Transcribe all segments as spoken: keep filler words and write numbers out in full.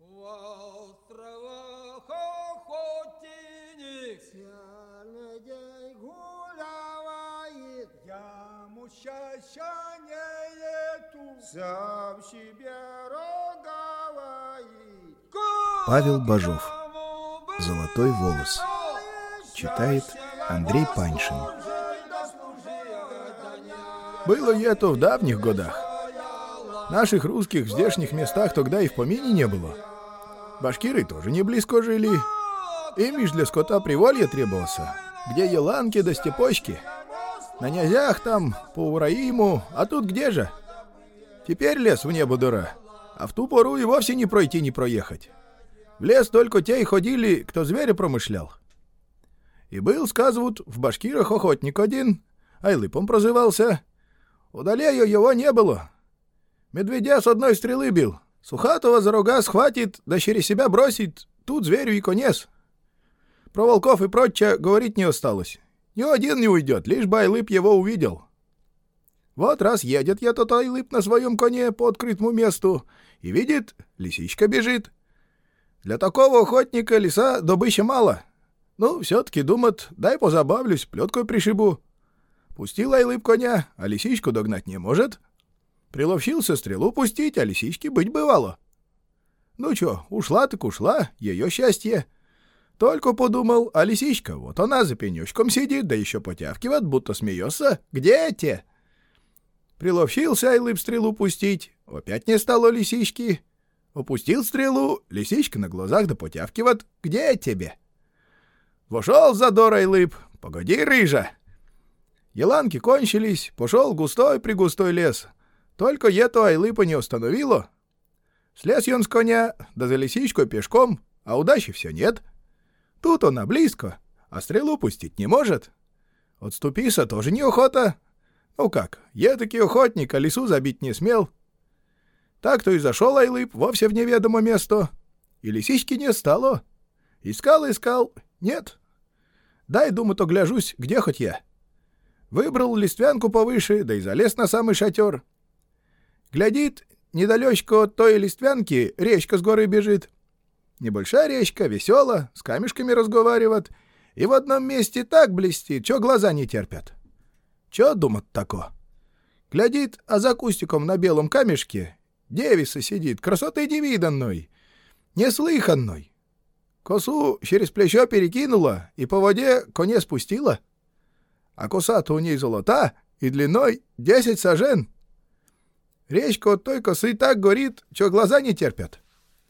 островах охотник целый день гуляет, ему счастья нету, сам себе роговает. Павел Бажов. «Золотой волос». Читает Андрей Паньшин. Было это в давних годах. Наших русских в здешних местах тогда и в помине не было. Башкиры тоже не близко жили. Им лишь для скота приволье требовался, где еланки да степочки. На нязях там, по Ураиму, а тут где же? Теперь лес в небо дыра, а в ту пору и вовсе не пройти, не проехать. В лес только те и ходили, кто зверя промышлял. И был, сказывают, в башкирах охотник один, Айлыпом прозывался. Удалею его не было. Медведя с одной стрелы бил, сухатого за рога схватит, да через себя бросит, тут зверю и конец. Про волков и прочее говорить не осталось. Ни один не уйдет, лишь бы Айлып его увидел. Вот раз едет я тот Айлып на своем коне по открытому месту и видит, лисичка бежит. Для такого охотника лиса добыча мало. Ну, все-таки думает, дай позабавлюсь, плеткой пришибу. Пустил Айлып коня, а лисичку догнать не может. Приловчился стрелу пустить, а лисички быть бывало. Ну чё, ушла так ушла, ее счастье. Только подумал, а лисичка, вот она за пенечком сидит, да еще потявкивает, будто смеется. Где те? Приловчился Айлып стрелу пустить, опять не стало лисички. Опустил стрелу, лисичка на глазах да потявкивает. Где тебе? Вошел задор Айлып. Погоди, рыжа. Еланки кончились, пошел густой-пригустой лес. Только ето Айлыпа не остановило. Слез он с коня, да за лисичкой пешком, а удачи все нет. Тут она близко, а стрелу пустить не может. Отступиться тоже неохота. Ну как, я таки охотник, а лису забить не смел. Так-то и зашел Айлып вовсе в неведомое место. И лисички не стало. Искал-искал, нет. Дай, думаю-то, гляжусь, где хоть я. Выбрал листвянку повыше, да и залез на самый шатер. Глядит, недалечко от той листвянки речка с горы бежит. Небольшая речка, весела, с камешками разговаривает. И в одном месте так блестит, чё глаза не терпят. Чё думать тако? Глядит, а за кустиком на белом камешке девица сидит, красоты невиданной, неслыханной. Косу через плечо перекинула и по воде коне спустила. А коса-то у ней золота и длиной десять сажен. Речка от той косы так горит, что глаза не терпят.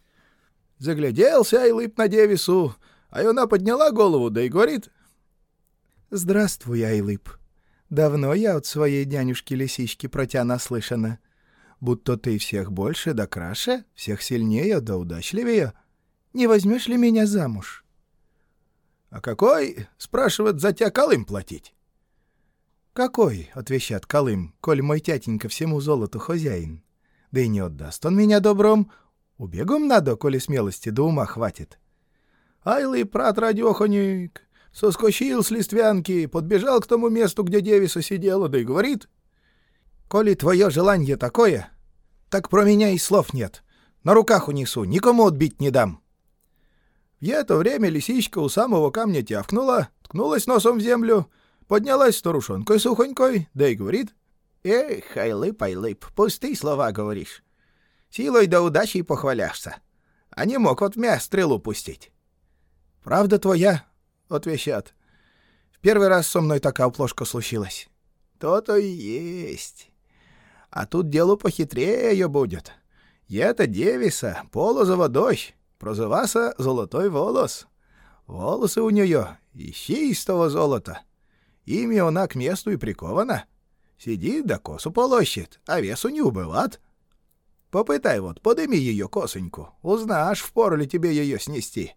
Загляделся Айлып на девицу, а она подняла голову, да и говорит: «Здравствуй, Айлып. Давно я от своей нянюшки-лисички про тебя наслышана. Будто ты всех больше да краше, всех сильнее да удачливее. Не возьмешь ли меня замуж?» «А какой, — спрашивает, — за тебя колым платить?» «Какой, — отвечает колым, — коль мой тятенька всему золоту хозяин? Да и не отдаст он меня добром. Убегом надо, коли смелости до ума хватит». Айлып, брат радиохоник, соскочил с листвянки, подбежал к тому месту, где девица сидела, да и говорит: «Коли твое желание такое, так про меня и слов нет. На руках унесу, никому отбить не дам». В это время лисичка у самого камня тявкнула, ткнулась носом в землю, поднялась старушонкой сухонькой, да и говорит: «Эх, Айлып, Айлып, пустые слова говоришь. Силой да удачей похваляшься, а не мог от меня стрелу пустить». «Правда твоя?» — отвечат. «В первый раз со мной такая плошка случилась». «То-то и есть. А тут дело похитрее будет. Я-то девица, полозова дочь, прозываса золотой волос. Волосы у нее из чистого золота. Ими она к месту и прикована. Сидит да косу полощет, а весу не убыват. Попытай вот, подыми ее косоньку, узнаешь, впору ли тебе ее снести».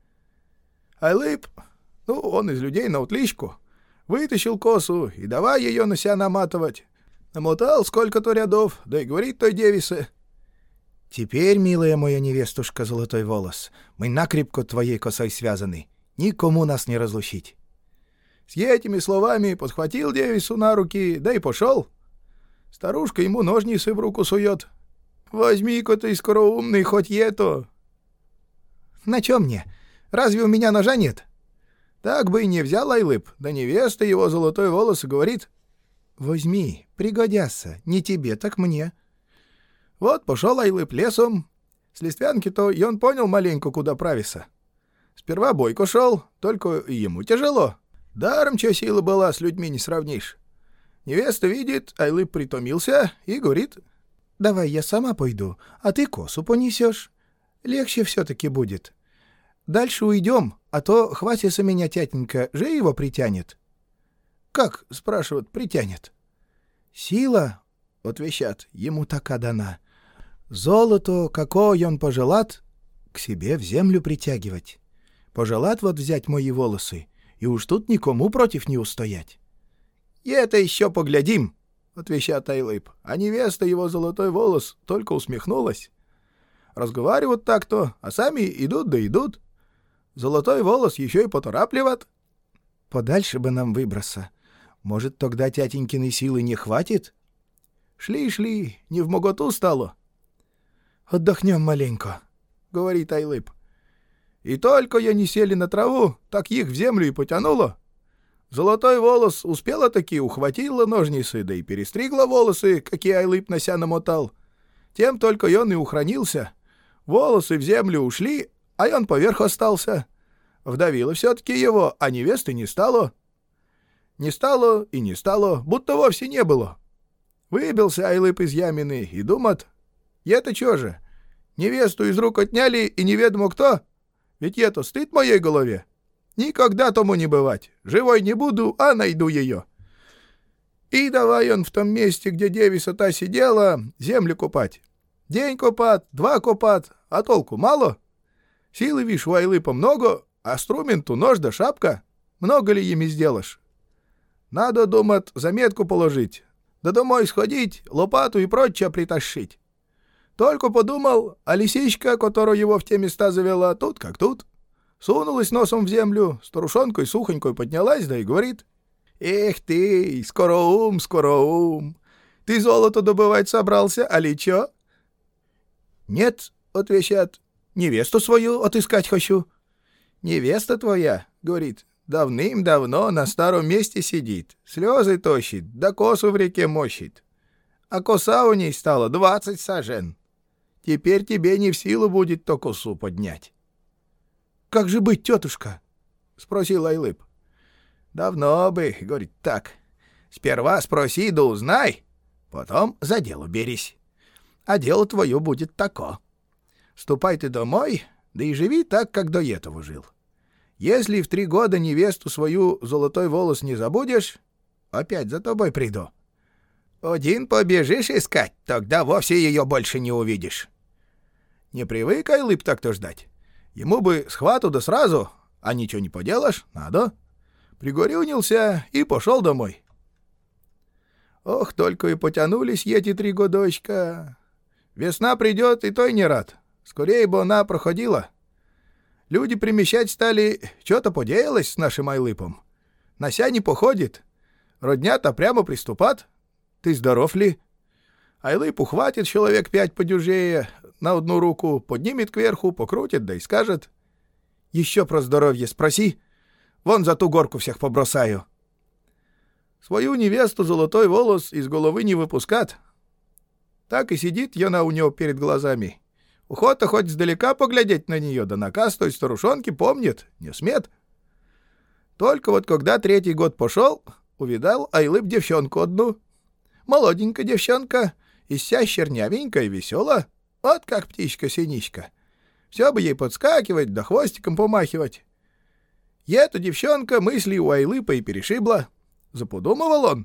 Айлып, ну, он из людей на утличку, вытащил косу и давай ее на себя наматывать. Намотал сколько-то рядов, да и говорит той девице: «Теперь, милая моя невестушка, золотой волос, мы накрепко твоей косой связаны. Никому нас не разлучить». С этими словами подхватил девицу на руки, да и пошел. Старушка ему ножницы в руку сует. «Возьми-ка ты, скороумный, хоть ето». На чем мне? Разве у меня ножа нет? Так бы и не взял Айлып, да невеста его золотой волос и говорит: возьми, пригодятся, не тебе, так мне. Вот пошел Айлып лесом. С листвянки-то и он понял маленько, куда правиться. Сперва бойко шел, только и ему тяжело. Даром, чё сила была, с людьми не сравнишь. Невеста видит, Айлып притомился и говорит: давай я сама пойду, а ты косу понесешь. Легче все-таки будет. Дальше уйдем, а то хватится меня тятенька, же его притянет. Как, спрашивают, притянет? Сила, отвечат, ему така дана. Золото, какое он пожелат, к себе в землю притягивать. Пожелат вот взять мои волосы, и уж тут никому против не устоять. И это еще поглядим, отвечает Айлып, а невеста его золотой волос только усмехнулась. Разговаривают так-то, а сами идут да идут. Золотой волос еще и поторапливает. Подальше бы нам выбраться. Может, тогда тятенькиной силы не хватит? Шли-шли, не в моготу стало. Отдохнем маленько, говорит Айлып. И только я не сели на траву, так их в землю и потянуло. Золотой волос успела-таки ухватила ножницы, да и перестригла волосы, какие Айлып на ся намотал. Тем только он и ухранился. Волосы в землю ушли, а он поверх остался. Вдавило все-таки его, а невесты не стало. Не стало и не стало, будто вовсе не было. Выбился Айлып из ямины и думает: это чё же, невесту из рук отняли и неведомо кто? Ведь это стыд моей голове. Никогда тому не бывать. Живой не буду, а найду ее. И давай он в том месте, где девица та сидела, землю копать. День копат, два копат, а толку мало. Силы, вишь, у Айлыпа много, а струменту нож да шапка. Много ли ими сделаешь? Надо, думать, заметку положить, да домой сходить, лопату и прочее притащить. Только подумал, а лисичка, которая его в те места завела, тут как тут. Сунулась носом в землю, старушонкой сухонькой поднялась, да и говорит: «Эх ты, скороум, скороум, ты золото добывать собрался, али чё?» «Нет», — отвечает, — «невесту свою отыскать хочу». «Невеста твоя, — говорит, — давным-давно на старом месте сидит, слезы тощит, да косу в реке мощит. А коса у ней стала двадцать сажен. Теперь тебе не в силу будет то косу поднять». «Как же быть, тетушка?» — спросил Айлып. «Давно бы, — говорит, — так. Сперва спроси да узнай, потом за дело берись. А дело твое будет тако. Ступай ты домой, да и живи так, как до этого жил. Если в три года невесту свою золотой волос не забудешь, опять за тобой приду. Один побежишь искать, тогда вовсе ее больше не увидишь». Не привык Айлып так-то ждать. Ему бы схвату да сразу, а ничего не поделаешь, надо. Пригорюнился и пошел домой. Ох, только и потянулись эти три годочка. Весна придет, и той не рад. Скорее бы она проходила. Люди примещать стали, что-то поделалось с нашим Айлыпом. Нася не походит. Родня-то прямо приступат. Ты здоров ли? Айлып ухватит человек пять подюжее на одну руку, поднимет кверху, покрутит, да и скажет: «Еще про здоровье спроси. Вон за ту горку всех побросаю». Свою невесту золотой волос из головы не выпускат. Так и сидит она у него перед глазами. Охота хоть издалека поглядеть на нее, да наказ той старушонки помнит, не смет. Только вот когда третий год пошел, увидал Айлып девчонку одну. Молоденькая девчонка, и вся чернявенькая и весела, вот как птичка-синичка. Все бы ей подскакивать, да хвостиком помахивать. И эта девчонка мысли у Айлыпа и перешибла. Заподумывал он.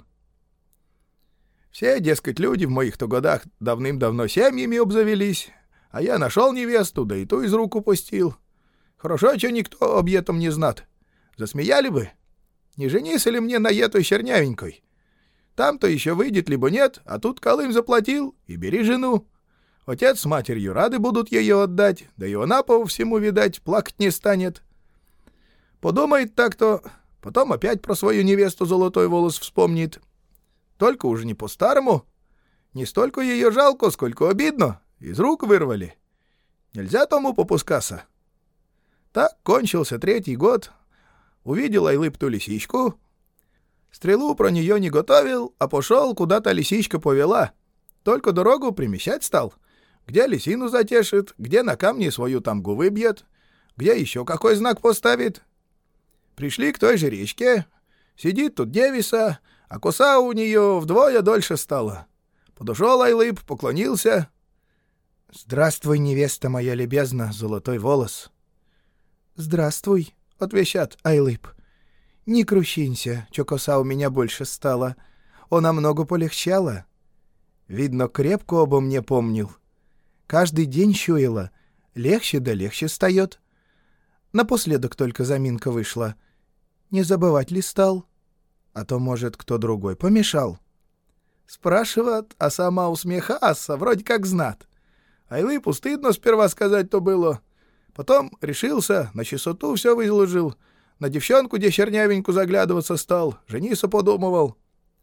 Все, дескать, люди в моих-то годах давным-давно семьями обзавелись, а я нашел невесту, да и ту из рук упустил. Хорошо, что никто об этом не знат. Засмеяли бы. Не женись ли мне на этой чернявенькой? Там-то еще выйдет, либо нет, а тут Колым заплатил, и бери жену. Отец с матерью рады будут ее отдать, да и она, по всему, видать, плакать не станет. Подумает так-то, потом опять про свою невесту золотой волос вспомнит. Только уже не по-старому. Не столько ее жалко, сколько обидно. Из рук вырвали. Нельзя тому попускаться. Так кончился третий год. Увидел Айлып ту лисичку. Стрелу про нее не готовил, а пошел, куда-то лисичка повела. Только дорогу примещать стал. Где лисину затешит, где на камне свою тамгу выбьет, где еще какой знак поставит. Пришли к той же речке. Сидит тут девица, а коса у нее вдвое дольше стала. Подошел Айлып, поклонился. «Здравствуй, невеста моя любезна, золотой волос». «Здравствуй», — отвечат Айлып. «Не крущинься, чё коса у меня больше стала. Она много полегчала. Видно, крепко обо мне помнил. Каждый день чуяла. Легче да легче стает. Напоследок только заминка вышла. Не забывать ли стал? А то, может, кто другой помешал?» Спрашивает, а сама усмехается, вроде как знат. Айлыпу стыдно сперва сказать-то было. Потом решился, на чистоту все выложил. На девчонку, где чернявеньку заглядываться стал, жениться подумывал.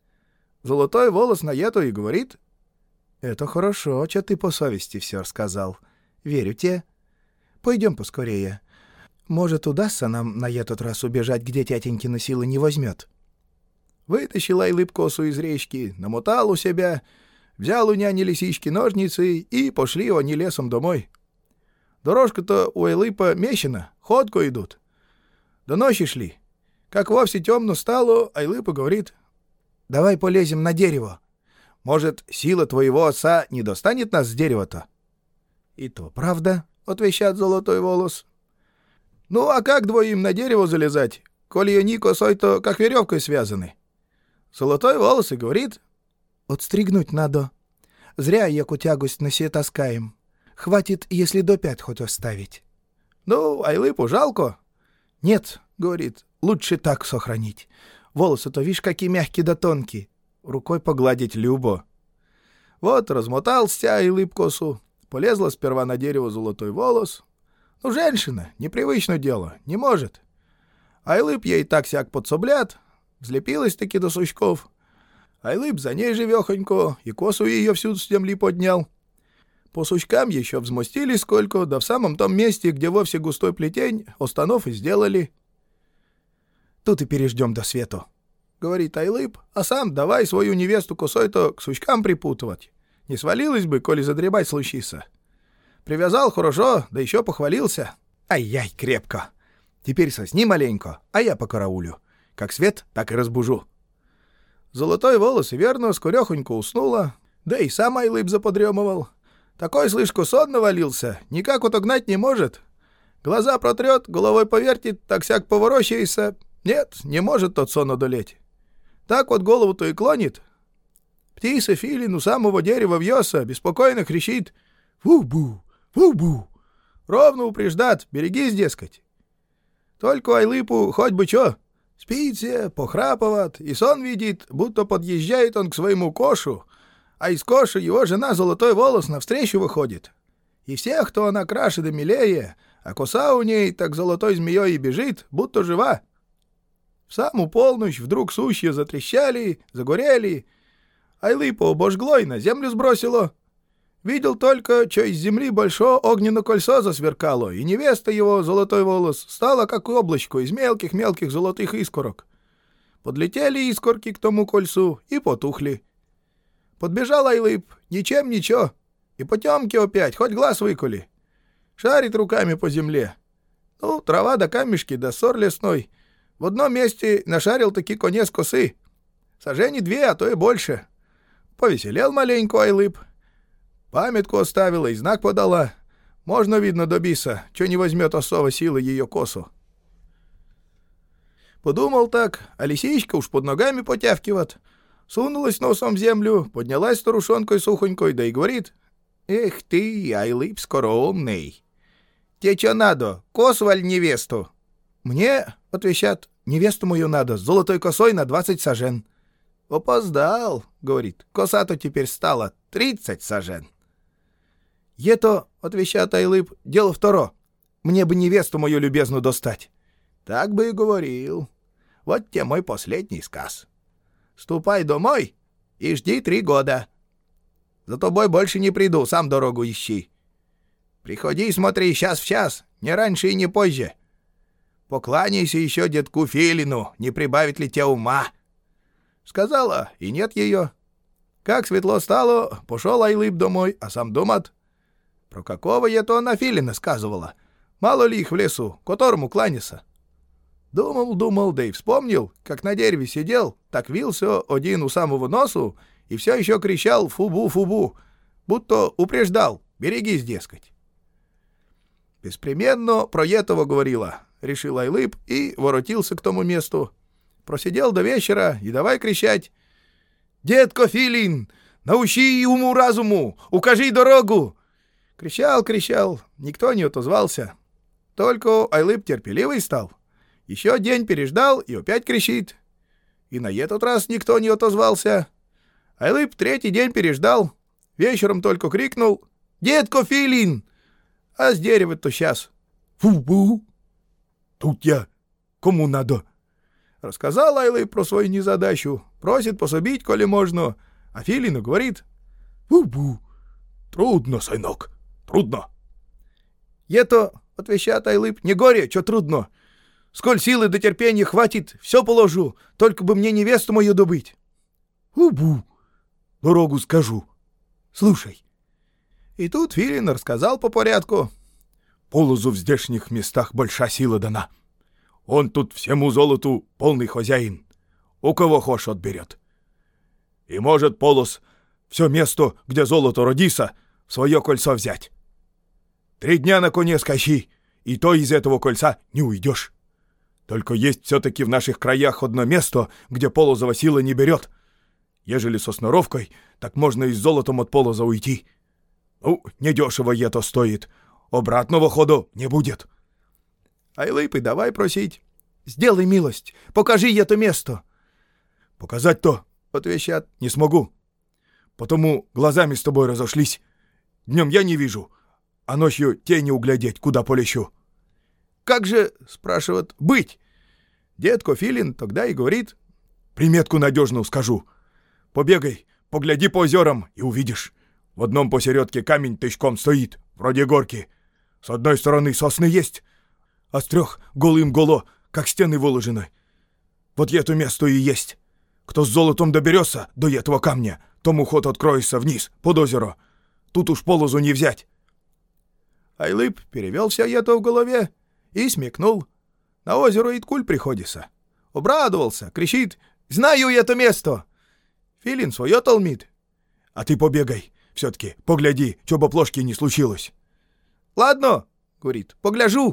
Золотой волос на это и говорит: «Это хорошо, что ты по совести все рассказал. Верю тебе. Пойдем поскорее. Может, удастся нам на этот раз убежать, где тятенькина силы не возьмет». Вытащил Айлып косу из речки, намотал у себя, взял у няни лисички ножницы и пошли они лесом домой. Дорожка-то у Айлыпа мещина, ходко идут. До ночи шли. Как вовсе темно стало, Айлып говорит: «Давай полезем на дерево. Может, сила твоего отца не достанет нас с дерева-то?» «И то правда», — отвечает золотой волос. «Ну, а как двоим на дерево залезать, коли они косой-то как веревкой связаны?» Золотой волос и говорит: «Отстригнуть надо. Зря яку тягость на се таскаем. Хватит, если до пять хоть оставить». «Ну, Айлыпу жалко». «Нет, — говорит, — лучше так сохранить. Волосы-то, вишь, какие мягкие да тонкие. Рукой погладить любо». Вот размотался Айлып косу. Полезла сперва на дерево золотой волос. Ну, женщина, непривычное дело, не может. Айлып ей так-сяк подсоблят. Взлепилась-таки до сучков. Айлып за ней живехонько, и косу ее всю с земли поднял. По сучкам еще взмостили сколько, да в самом том месте, где вовсе густой плетень, останов и сделали. «Тут и переждем до свету», — говорит Айлып, а сам давай свою невесту косой-то к сучкам припутывать. Не свалилась бы, коли задребать случится. Привязал хорошо, да еще похвалился. «Ай-яй, крепко. Теперь сосни маленько, а я покараулю. Как свет, так и разбужу». Золотой волос и верно скорехонько уснула, да и сам Айлып заподремывал. Такой, слышко, сон навалился, никак отогнать не может. Глаза протрет, головой повертит, так-сяк поворочается. Нет, не может тот сон одолеть. Так вот голову-то и клонит. Птица филин у самого дерева вьется, беспокойно кричит: «Фу-бу! Фу-бу!» Ровно упреждат, берегись, дескать. Только Айлыпу хоть бы чё. Спится, похрапывает, и сон видит, будто подъезжает он к своему кошу, а из коши его жена Золотой волос навстречу выходит. И всех, кто она краше да милее, а коса у ней так золотой змеей и бежит, будто жива. В самую полночь вдруг сучья затрещали, загорели. Айлыпу обожгло и на землю сбросило. Видел только, что из земли большое огненное кольцо засверкало, и невеста его, Золотой волос, стала как облачко из мелких-мелких золотых искорок. Подлетели искорки к тому кольцу и потухли. Подбежал Айлып, ничем ничего, и потемки опять, хоть глаз выколи. Шарит руками по земле. Ну, трава да камешки, да сор лесной. В одном месте нашарил таки конец косы. Сажени две, а то и больше. Повеселел маленько Айлып. Памятку оставила и знак подала. Можно, видно, добиться, что не возьмет особо силы ее косу. Подумал так, а лисичка уж под ногами потявкивает. Сунулась носом в землю, поднялась старушонкой-сухонькой, да и говорит: «Эх ты, Айлып скоромный! Тебе что надо, косу аль невесту?» «Мне, — отвечат, — невесту мою надо, с золотой косой на двадцать сажен». «Опоздал, — говорит, — коса-то теперь стала тридцать сажен». «Ето, — отвечает Айлып, — дело второ. Мне бы невесту мою любезную достать». «Так бы и говорил. Вот тебе мой последний сказ. Ступай домой и жди три года. За тобой больше не приду, сам дорогу ищи. Приходи и смотри час в час, не раньше и не позже. Покланяйся еще детку Филину, не прибавит ли те ума. Сказала, и нет ее. Как светло стало, пошел Айлып домой, а сам думает, про какого это она Филина сказывала. Мало ли их в лесу, которому кланяться. Думал, думал, да и вспомнил, как на дереве сидел, так вился один у самого носу и все еще кричал «фубу-фубу», будто упреждал, берегись, дескать. Беспременно про этого говорила, решил Айлып и воротился к тому месту. Просидел до вечера и давай кричать: «Детко Филин, научи уму-разуму, укажи дорогу!» Кричал, кричал, никто не отозвался. Только Айлып терпеливый стал. Еще день переждал и опять кричит. И на этот раз никто не отозвался. Айлып третий день переждал. Вечером только крикнул: «Детко Филин!» А с дерева-то сейчас «Фу-бу! Тут я! Кому надо?» Рассказал Айлып про свою незадачу. Просит пособить, коли можно. А Филину говорит: «Фу-бу! Трудно, сынок, трудно!» «Это, — отвечает Айлып, — не горе, что трудно. Сколь силы до терпения хватит, все положу, только бы мне невесту мою добыть». «Фу-бу! Дорогу скажу. Слушай». И тут Филин рассказал по порядку. «Полозу в здешних местах большая сила дана. Он тут всему золоту полный хозяин. У кого хошь отберет. И может Полос все место, где золото родится, в свое кольцо взять. Три дня на коне скачи, и то из этого кольца не уйдешь. Только есть все-таки в наших краях одно место, где Полозова сила не берет. Ежели со сноровкой, так можно и с золотом от Полоза уйти. Ну, недешево это стоит. Обратного хода не будет». Айлып и давай просить: «Сделай милость, покажи это место». «Показать-то, — отвечат, — не смогу. Потому глазами с тобой разошлись. Днем я не вижу, а ночью тени углядеть, куда полещу». «Как же, — спрашивает, — быть?» Детко Филин тогда и говорит: «Приметку надежную скажу. Побегай, погляди по озерам и увидишь. В одном посередке камень тычком стоит, вроде горки. С одной стороны сосны есть, а с трех голым голо, как стены выложены. Вот это место и есть. Кто с золотом доберется до этого камня, тому ход откроется вниз, под озеро. Тут уж Полозу не взять». Айлып перевел все это в голове и смекнул. На озеро Иткуль приходится. Обрадовался, кричит: «Знаю это место!» Филин свое толмит: «А ты побегай, все-таки погляди, чтоб оплошки не случилось». «Ладно, — говорит, — погляжу».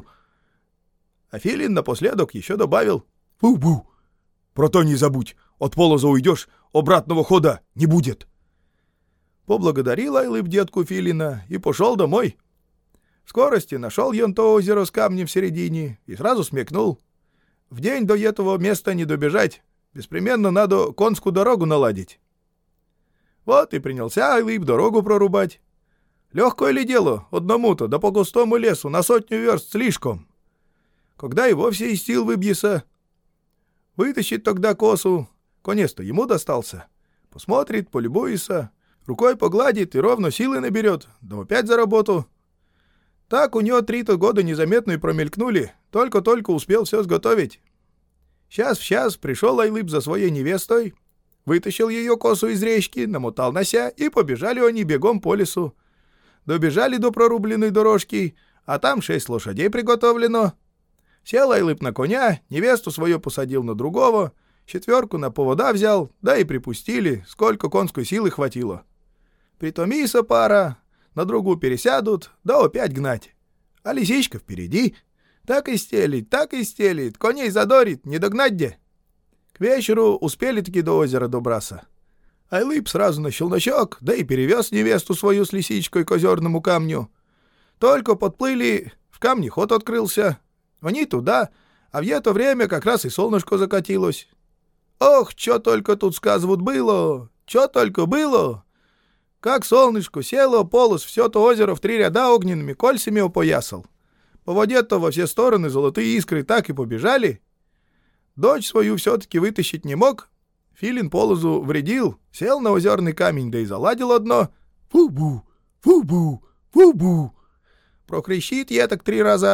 А Филин напоследок еще добавил: «Фу-бу! Про то не забудь, от Полоза уйдешь, обратного хода не будет». Поблагодарил Айлып детку Филина и пошел домой. В скорости нашел он то озеро с камнем в середине и сразу смекнул: в день до этого места не добежать, беспременно надо конскую дорогу наладить. Вот и принялся Айлып дорогу прорубать. Легкое ли дело одному-то, да по густому лесу, на сотню верст слишком. Когда и вовсе из сил выбьется. Вытащит тогда косу, конец-то ему достался. Посмотрит, полюбуется, рукой погладит и ровно силы наберет, да опять за работу. Так у него три-то года незаметно и промелькнули, только-только успел все сготовить. Час в час пришел Айлып за своей невестой, вытащил ее косу из речки, намотал на ся, и побежали они бегом по лесу. Добежали до прорубленной дорожки, а там шесть лошадей приготовлено. Сел Айлып на коня, невесту свою посадил на другого, четверку на повода взял, да и припустили, сколько конской силы хватило. Притомися пара, на другу пересядут, да опять гнать. А лисичка впереди. Так и стелит, так и стелит, коней задорит, не догнать где. К вечеру успели-таки до озера добраться. Айлып сразу на челночок, да и перевез невесту свою с лисичкой к озерному камню. Только подплыли, в камне ход открылся. Они туда, а в это время как раз и солнышко закатилось. Ох, что только тут сказывают было, что только было. Как солнышко село, Полос все то озеро в три ряда огненными кольцами опоясал. По воде-то во все стороны золотые искры так и побежали. Дочь свою все-таки вытащить не мог. Филин Полозу вредил, сел на озерный камень, да и заладил одно: «Фу-бу, фу-бу, фу-бу». Прокричит я так три раза,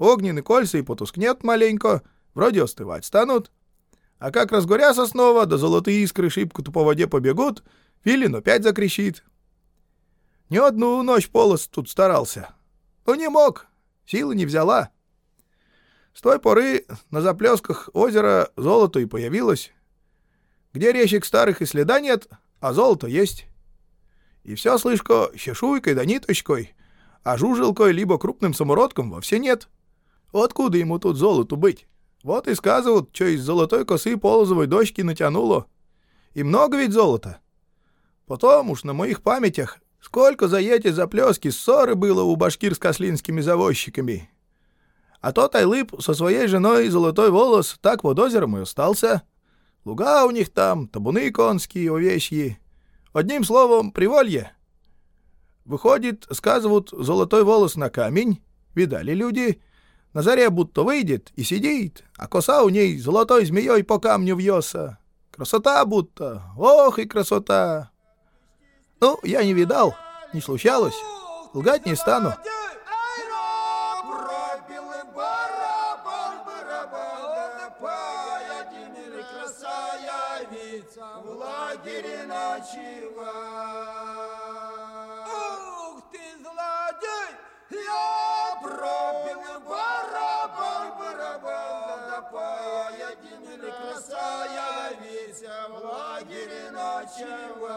огненные кольца и потускнет маленько, вроде остывать станут. А как разгорятся снова, да золотые искры шибко-то по воде побегут, филин опять закричит. Не одну ночь полос тут старался. Но не мог, силы не взяла. С той поры на заплесках озера золото и появилось. Где речек старых и следа нет, а золото есть. И все, слышко, чешуйкой да ниточкой, а жужелкой либо крупным самородком вовсе нет. Откуда ему тут золоту быть? Вот и сказывают, что из золотой косы полозовой дочки натянуло. И много ведь золота. Потом уж на моих памятях сколько за эти заплески ссоры было у башкир с кослинскими завозчиками. А тот Айлып со своей женой Золотой Волос так под озером и остался. Луга у них там, табуны конские, овечьи. Одним словом, приволье. Выходит, сказывают, Золотой Волос на камень, видали люди, на заре будто выйдет и сидит, а коса у ней золотой змеей по камню вьется. Красота будто, ох и красота. Ну, я не видал, не случалось, лгать не стану. В лагере ночевать. Ух ты, злодей! Я пропил барабан, барабан, да поедем, краса явиться в лагере ночевать.